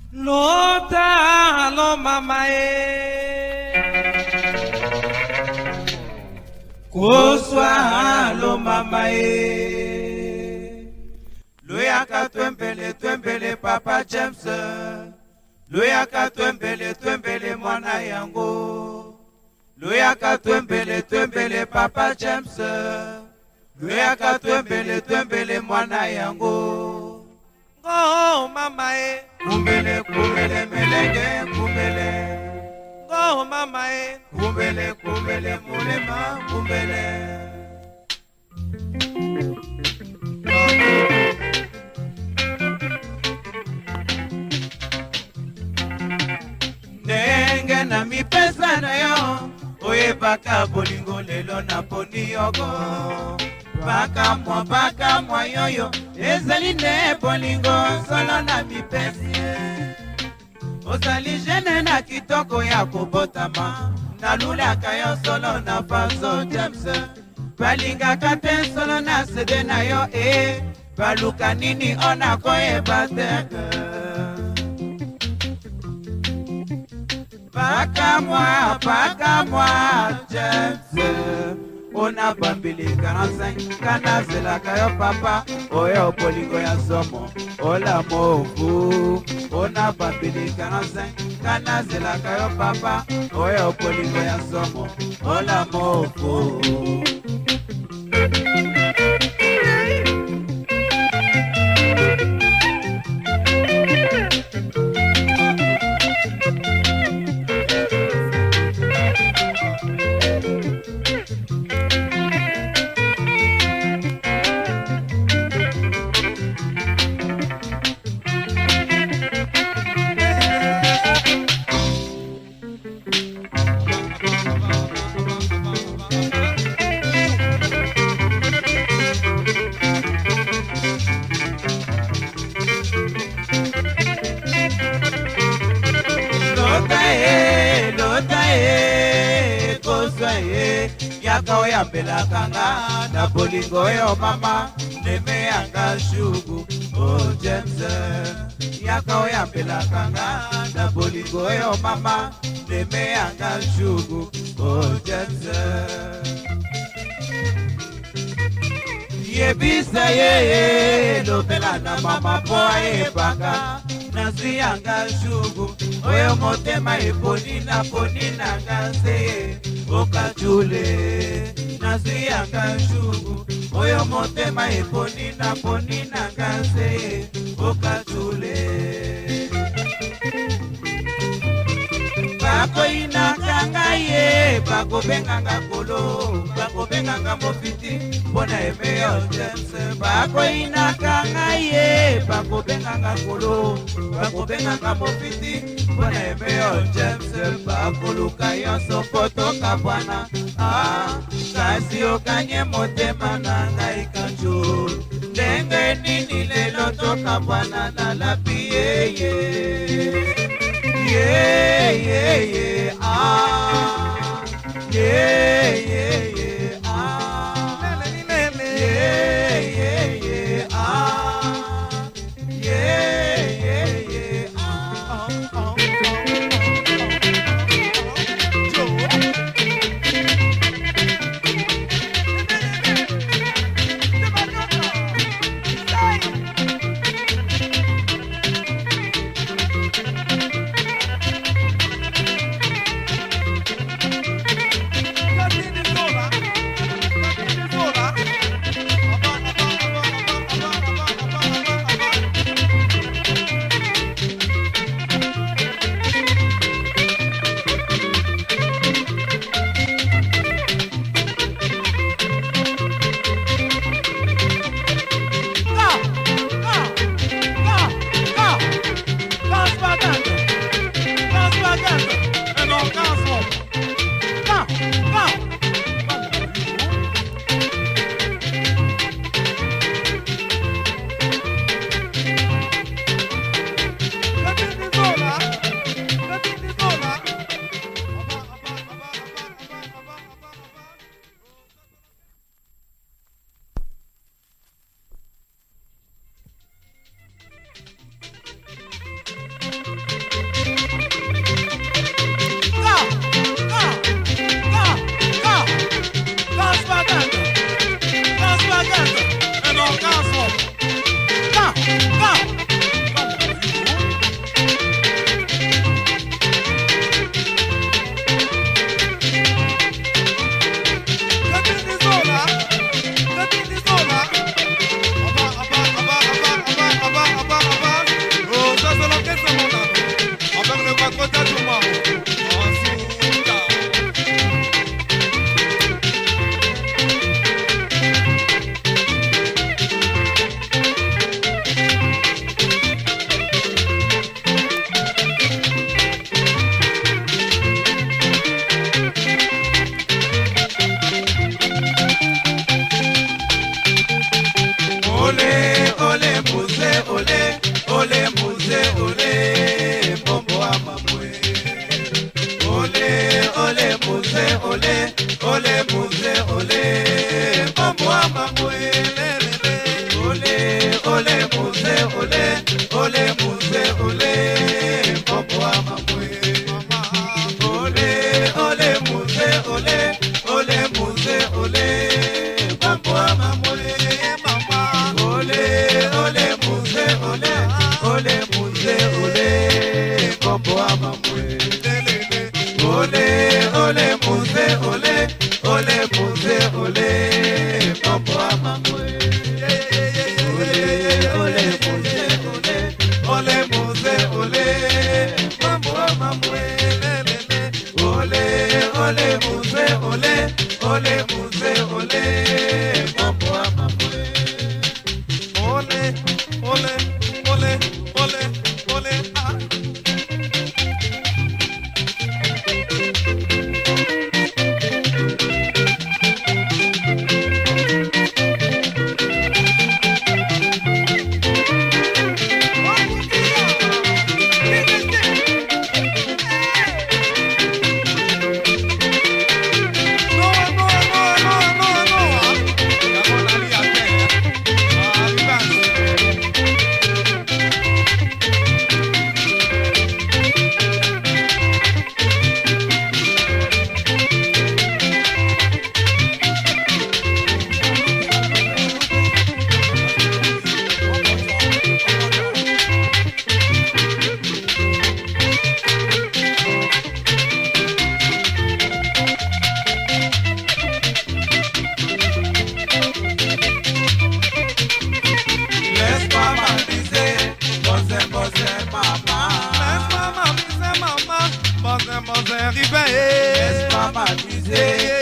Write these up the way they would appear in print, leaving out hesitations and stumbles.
Lota lo mamae Koswa lo mamae Loyaka twembele Papa James Loyaka twembele mwana yango Loyaka twembele Papa James Loyaka twembele mwana yango Go mama e kumbele melenge kumbele Go mama e kumbele mulema kumbele Nenge na mi pesa na yo Oye baka bolingo lelo na poni yogo Baka mwa yoyo Ezali ne bolingo solo na mi pesi Ozali jene na kitoko ya kobotama Nalulaka yo solo na Paso James Balinga kate solo na sede na yo Baluka nini ona koye bateke Baka mwa James Ona bambili 45 kana zela kayo papa Oyo polingo ya somo Ola movu Ona bambili 45 kana zela kayo papa Oyo polingo ya somo Ola movu Yaka oyambela kanga na bolingo yo mama Neme yanga shugu oh James Yaka oyambela kanga na bolingo yo mama Neme yanga shugu oh James Yebisa ye lobela na mama boye baka Nazi yanga shugu Oyo motema poni na ngase Okachule Nazi yanga shugu Oyo motema poni na ngase Okachule Bako inakanga ye Bako benganga kolo Bako benganga mofiti Bona emeyo James Bako inakanga ye Bako benganga kolo Bako benganga mofiti Bona emeyo James Bako luka yonso poto kabwana Kasi okanye motema na naikanjo Ndenge nini lelo toka bwana na lapi ye Over. Laisse-moi m'amuser,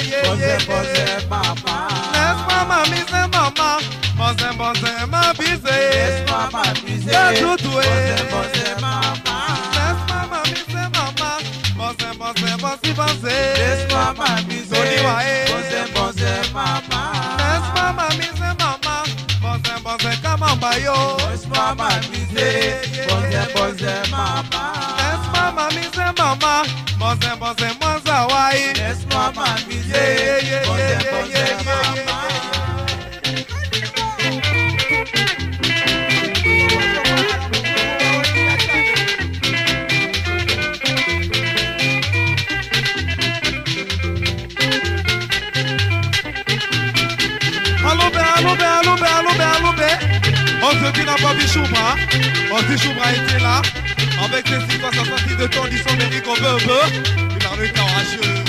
poser maman. Laisse-moi m'amuser maman, poser m'amuser. Laisse-moi m'amuser, poser maman. Laisse-moi m'amuser maman, poser. Laisse-moi m'amuser, poser maman. Laisse-moi m'amuser maman, poser camambayo. Laisse-moi m'amuser, poser maman. Laisse-moi m'amuser maman, poser moi zawai. Laisse-moi m'amuser, poser maman. Allô, on se dit n'a pas vu Choubra. On dit Choubra était là. Avec les 6 sorties de temps, ils sont Eric au bebe. Il a le carrageux.